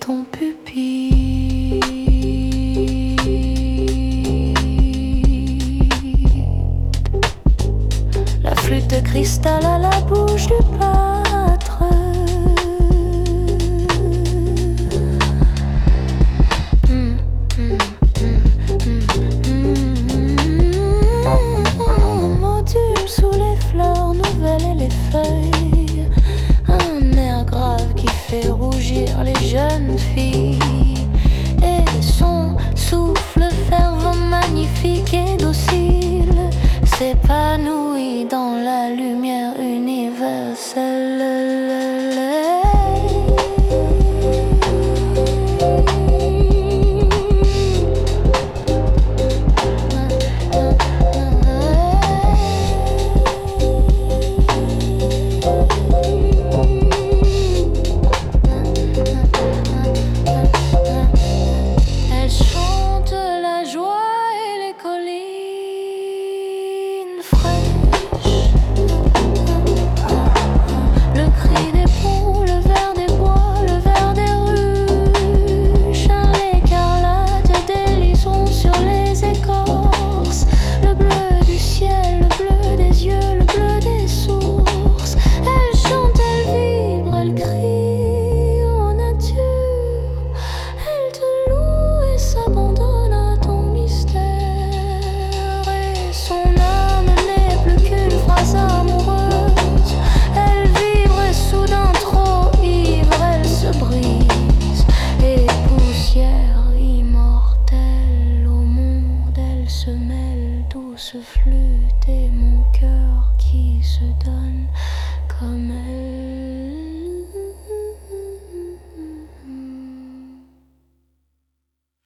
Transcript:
ton pupille. La flûte de cristal à la bouche du pâtre. Module sous les fleurs nouvelles et les feuilles. Un air grave qui fait rougir les jeunes filles. Et son souffle fervent, magnifique et docile s'épanouit dans la lumière universelle. Elle chante la joie et les collines fraîches. Le cri des ponts, le vert des bois, le vert des ruches. Un écarlate des lissons sur les écorces. Le bleu du ciel, le bleu des yeux, le bleu des sources. Elle chante, elle vibre, elle crie en nature. Elle te loue et s'abandonne à ton mystère. Et son âme n'est plus qu'une phrase amoureuse. Elle vibre et soudain trop ivre, elle se brise. Et poussière immortelle au monde, elle se mêle, douce flûte et mon cœur qui se donne comme elle.